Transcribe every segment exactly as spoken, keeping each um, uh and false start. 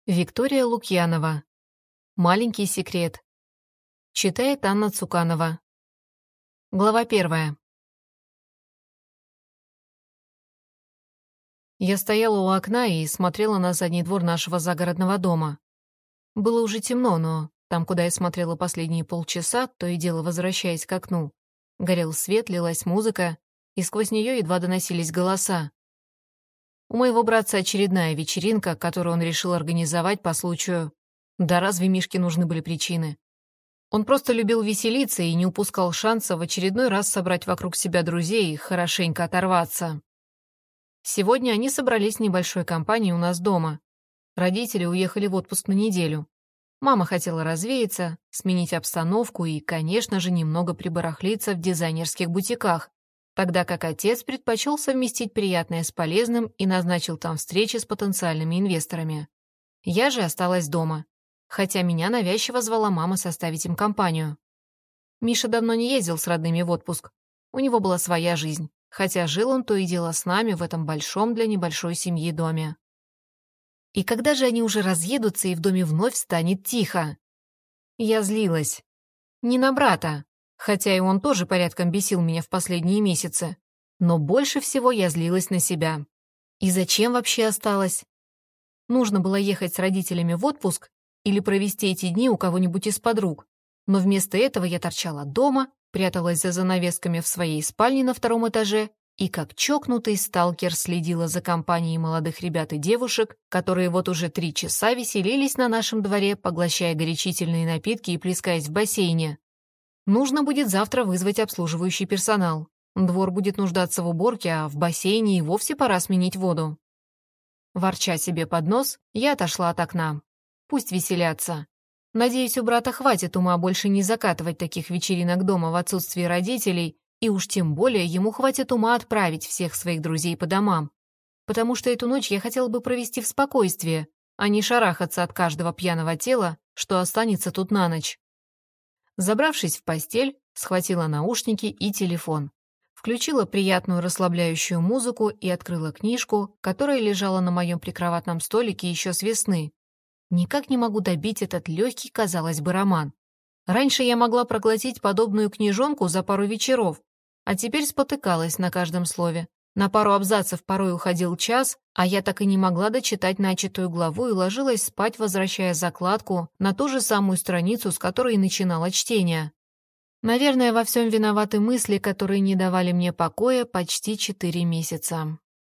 Виктория Лукьянова. Маленький секрет. Читает Анна Цуканова. Глава первая. Я стояла у окна и смотрела на задний двор нашего загородного дома. Было уже темно, но там, куда я смотрела последние полчаса, то и дело возвращаясь к окну, горел свет, лилась музыка, и сквозь нее едва доносились голоса. У моего братца очередная вечеринка, которую он решил организовать по случаю... Да разве Мишке нужны были причины? Он просто любил веселиться и не упускал шанса в очередной раз собрать вокруг себя друзей и хорошенько оторваться. Сегодня они собрались в небольшой компании у нас дома. Родители уехали в отпуск на неделю. Мама хотела развеяться, сменить обстановку и, конечно же, немного прибарахлиться в дизайнерских бутиках, тогда как отец предпочел совместить приятное с полезным и назначил там встречи с потенциальными инвесторами. Я же осталась дома, хотя меня навязчиво звала мама составить им компанию. Миша давно не ездил с родными в отпуск. У него была своя жизнь, хотя жил он то и дело с нами в этом большом для небольшой семьи доме. И когда же они уже разъедутся и в доме вновь станет тихо? Я злилась. Не на брата, хотя и он тоже порядком бесил меня в последние месяцы. Но больше всего я злилась на себя. И зачем вообще осталась? Нужно было ехать с родителями в отпуск или провести эти дни у кого-нибудь из подруг. Но вместо этого я торчала дома, пряталась за занавесками в своей спальне на втором этаже и как чокнутый сталкер следила за компанией молодых ребят и девушек, которые вот уже три часа веселились на нашем дворе, поглощая горячительные напитки и плескаясь в бассейне. Нужно будет завтра вызвать обслуживающий персонал. Двор будет нуждаться в уборке, а в бассейне и вовсе пора сменить воду. Ворча себе под нос, я отошла от окна. Пусть веселятся. Надеюсь, у брата хватит ума больше не закатывать таких вечеринок дома в отсутствие родителей, и уж тем более ему хватит ума отправить всех своих друзей по домам. Потому что эту ночь я хотела бы провести в спокойствии, а не шарахаться от каждого пьяного тела, что останется тут на ночь. Забравшись в постель, схватила наушники и телефон. Включила приятную расслабляющую музыку и открыла книжку, которая лежала на моем прикроватном столике еще с весны. Никак не могу добить этот легкий, казалось бы, роман. Раньше я могла проглотить подобную книжонку за пару вечеров, а теперь спотыкалась на каждом слове. На пару абзацев порой уходил час, а я так и не могла дочитать начатую главу и ложилась спать, возвращая закладку на ту же самую страницу, с которой и начинала чтение. Наверное, во всем виноваты мысли, которые не давали мне покоя почти четыре месяца.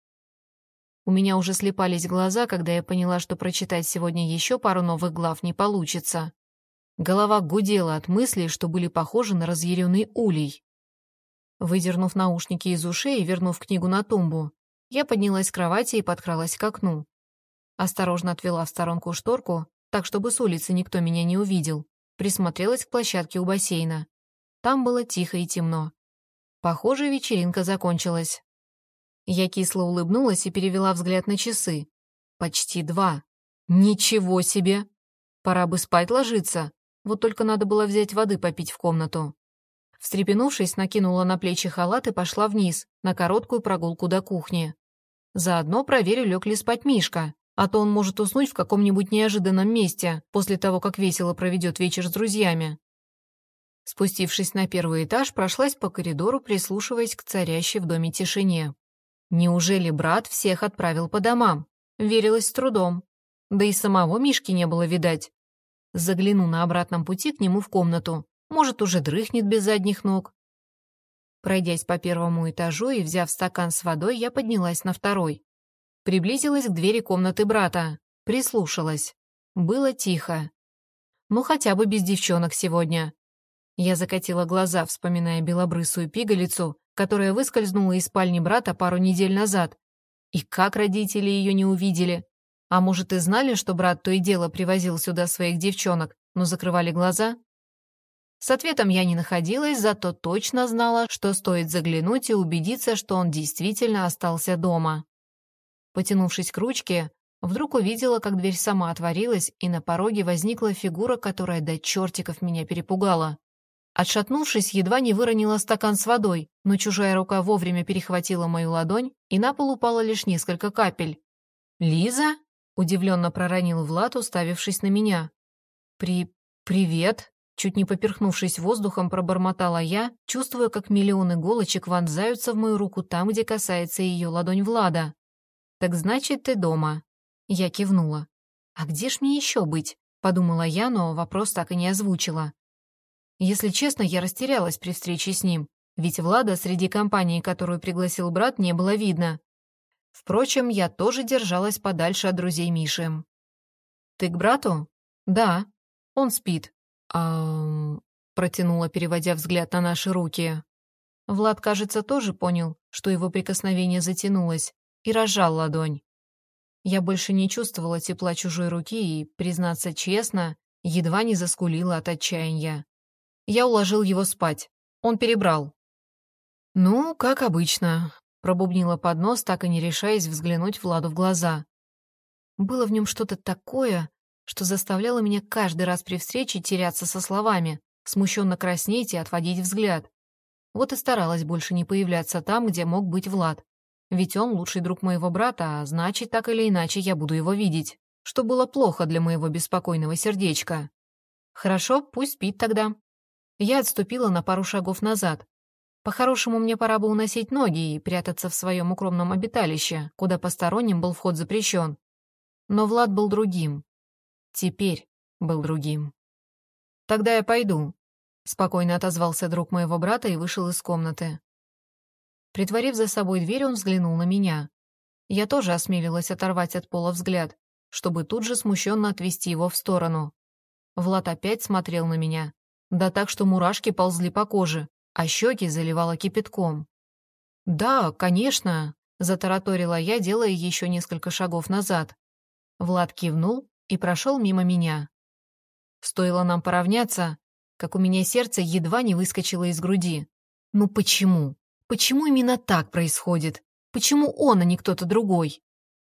У меня уже слепались глаза, когда я поняла, что прочитать сегодня еще пару новых глав не получится. Голова гудела от мыслей, что были похожи на разъяренный улей. Выдернув наушники из ушей и вернув книгу на тумбу, я поднялась с кровати и подкралась к окну. Осторожно отвела в сторонку шторку, так, чтобы с улицы никто меня не увидел, присмотрелась к площадке у бассейна. Там было тихо и темно. Похоже, вечеринка закончилась. Я кисло улыбнулась и перевела взгляд на часы. Почти два. Ничего себе! Пора бы спать ложиться, вот только надо было взять воды попить в комнату. Встрепенувшись, накинула на плечи халат и пошла вниз, на короткую прогулку до кухни. Заодно проверю, лег ли спать Мишка, а то он может уснуть в каком-нибудь неожиданном месте после того, как весело проведет вечер с друзьями. Спустившись на первый этаж, прошлась по коридору, прислушиваясь к царящей в доме тишине. Неужели брат всех отправил по домам? Верилась с трудом. Да и самого Мишки не было видать. Загляну на обратном пути к нему в комнату. Может, уже дрыхнет без задних ног. Пройдясь по первому этажу и взяв стакан с водой, я поднялась на второй. Приблизилась к двери комнаты брата. Прислушалась. Было тихо. Ну, хотя бы без девчонок сегодня. Я закатила глаза, вспоминая белобрысую пигалицу, которая выскользнула из спальни брата пару недель назад. И как родители ее не увидели? А может, и знали, что брат то и дело привозил сюда своих девчонок, но закрывали глаза? С ответом я не находилась, зато точно знала, что стоит заглянуть и убедиться, что он действительно остался дома. Потянувшись к ручке, вдруг увидела, как дверь сама отворилась, и на пороге возникла фигура, которая до чертиков меня перепугала. Отшатнувшись, едва не выронила стакан с водой, но чужая рука вовремя перехватила мою ладонь, и на пол упало лишь несколько капель. «Лиза?» Удивленно проронил Влад, уставившись на меня. «При... привет!» Чуть не поперхнувшись воздухом, пробормотала я, чувствуя, как миллион иголочек вонзаются в мою руку там, где касается ее ладонь Влада. «Так значит, ты дома?» Я кивнула. «А где ж мне еще быть?» — подумала я, но вопрос так и не озвучила. Если честно, я растерялась при встрече с ним, ведь Влада среди компании, которую пригласил брат, не было видно. Впрочем, я тоже держалась подальше от друзей Миши. «Ты к брату?» «Да. Он спит». «А...» — протянула, переводя взгляд на наши руки. Влад, кажется, тоже понял, что его прикосновение затянулось, и разжал ладонь. Я больше не чувствовала тепла чужой руки и, признаться честно, едва не заскулила от отчаяния. Я уложил его спать. Он перебрал. «Ну, как обычно», — пробубнила под нос, так и не решаясь взглянуть Владу в глаза. Было в нем что-то такое, что заставляло меня каждый раз при встрече теряться со словами, смущенно краснеть и отводить взгляд. Вот и старалась больше не появляться там, где мог быть Влад. Ведь он лучший друг моего брата, а значит, так или иначе я буду его видеть, что было плохо для моего беспокойного сердечка. Хорошо, пусть спит тогда. Я отступила на пару шагов назад. По-хорошему, мне пора бы уносить ноги и прятаться в своем укромном обиталище, куда посторонним был вход запрещен. Но Влад был другим. Теперь был другим. «Тогда я пойду», — спокойно отозвался друг моего брата и вышел из комнаты. Притворив за собой дверь, он взглянул на меня. Я тоже осмелилась оторвать от пола взгляд, чтобы тут же смущенно отвести его в сторону. Влад опять смотрел на меня, да так, что мурашки ползли по коже, а щеки заливало кипятком. «Да, конечно», — затараторила я, делая еще несколько шагов назад. Влад кивнул и прошел мимо меня. Стоило нам поравняться, как у меня сердце едва не выскочило из груди. Ну почему? Почему именно так происходит? Почему он, а не кто-то другой?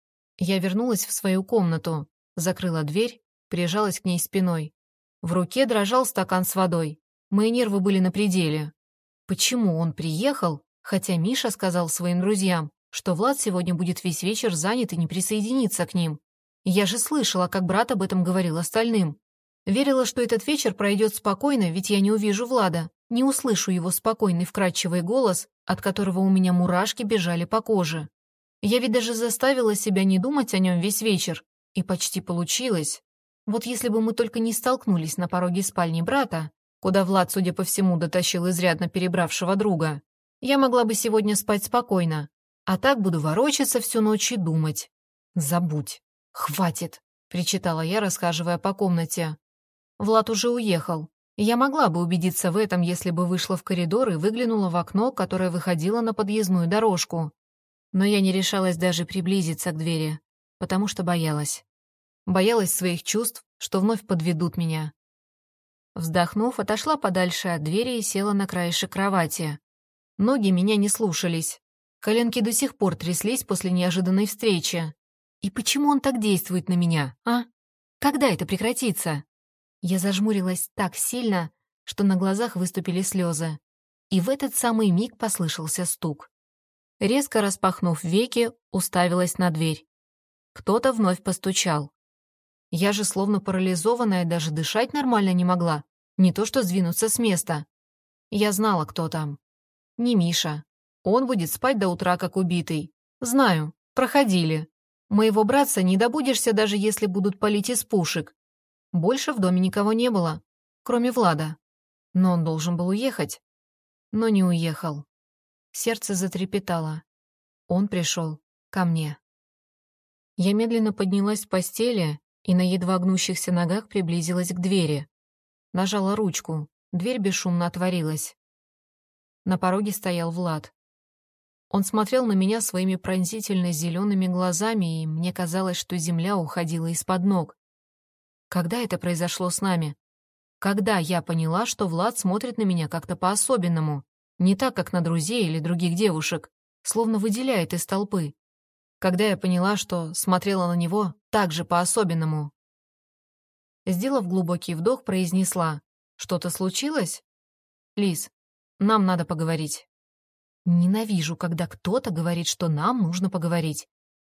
Я вернулась в свою комнату, закрыла дверь, прижалась к ней спиной. В руке дрожал стакан с водой. Мои нервы были на пределе. Почему он приехал, хотя Миша сказал своим друзьям, что Влад сегодня будет весь вечер занят и не присоединится к ним? Я же слышала, как брат об этом говорил остальным. Верила, что этот вечер пройдет спокойно, ведь я не увижу Влада, не услышу его спокойный вкрадчивый голос, от которого у меня мурашки бежали по коже. Я ведь даже заставила себя не думать о нем весь вечер, и почти получилось. Вот если бы мы только не столкнулись на пороге спальни брата, куда Влад, судя по всему, дотащил изрядно перебравшего друга, я могла бы сегодня спать спокойно, а так буду ворочаться всю ночь и думать. Забудь. «Хватит!» — причитала я, расхаживая по комнате. Влад уже уехал. Я могла бы убедиться в этом, если бы вышла в коридор и выглянула в окно, которое выходило на подъездную дорожку. Но я не решалась даже приблизиться к двери, потому что боялась. Боялась своих чувств, что вновь подведут меня. Вздохнув, отошла подальше от двери и села на краешек кровати. Ноги меня не слушались. Коленки до сих пор тряслись после неожиданной встречи. И почему он так действует на меня, а? Когда это прекратится? Я зажмурилась так сильно, что на глазах выступили слезы. И в этот самый миг послышался стук. Резко распахнув веки, уставилась на дверь. Кто-то вновь постучал. Я же, словно парализованная, даже дышать нормально не могла, не то что сдвинуться с места. Я знала, кто там. Не Миша. Он будет спать до утра, как убитый. Знаю, проходили. Моего братца не добудешься, даже если будут палить из пушек. Больше в доме никого не было, кроме Влада. Но он должен был уехать. Но не уехал. Сердце затрепетало. Он пришел ко мне. Я медленно поднялась с постели и на едва гнущихся ногах приблизилась к двери. Нажала ручку, дверь бесшумно отворилась. На пороге стоял Влад. Он смотрел на меня своими пронзительно зелеными глазами, и мне казалось, что земля уходила из-под ног. Когда это произошло с нами? Когда я поняла, что Влад смотрит на меня как-то по-особенному, не так, как на друзей или других девушек, словно выделяет из толпы? Когда я поняла, что смотрела на него так же по-особенному? Сделав глубокий вдох, произнесла: «Что-то случилось? Лиз, нам надо поговорить». Ненавижу, когда кто-то говорит, что нам нужно поговорить.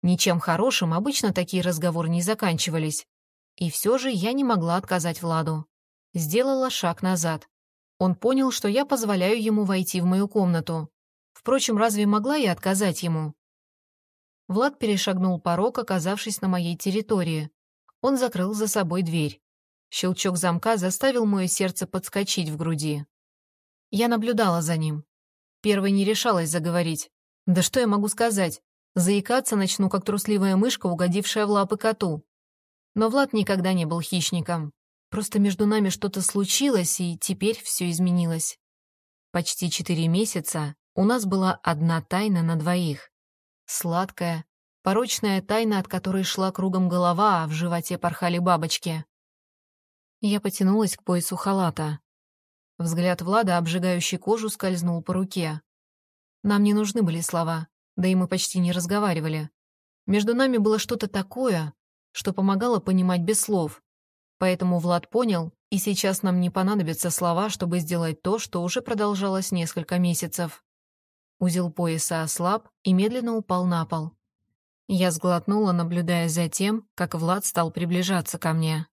Ничем хорошим обычно такие разговоры не заканчивались. И все же я не могла отказать Владу. Сделала шаг назад. Он понял, что я позволяю ему войти в мою комнату. Впрочем, разве могла я отказать ему? Влад перешагнул порог, оказавшись на моей территории. Он закрыл за собой дверь. Щелчок замка заставил мое сердце подскочить в груди. Я наблюдала за ним. Первой не решалась заговорить. Да что я могу сказать? Заикаться начну, как трусливая мышка, угодившая в лапы коту. Но Влад никогда не был хищником. Просто между нами что-то случилось, и теперь все изменилось. Почти четыре месяца у нас была одна тайна на двоих. Сладкая, порочная тайна, от которой шла кругом голова, а в животе порхали бабочки. Я потянулась к поясу халата. Взгляд Влада, обжигающий кожу, скользнул по руке. Нам не нужны были слова, да и мы почти не разговаривали. Между нами было что-то такое, что помогало понимать без слов. Поэтому Влад понял, и сейчас нам не понадобятся слова, чтобы сделать то, что уже продолжалось несколько месяцев. Узел пояса ослаб и медленно упал на пол. Я сглотнула, наблюдая за тем, как Влад стал приближаться ко мне.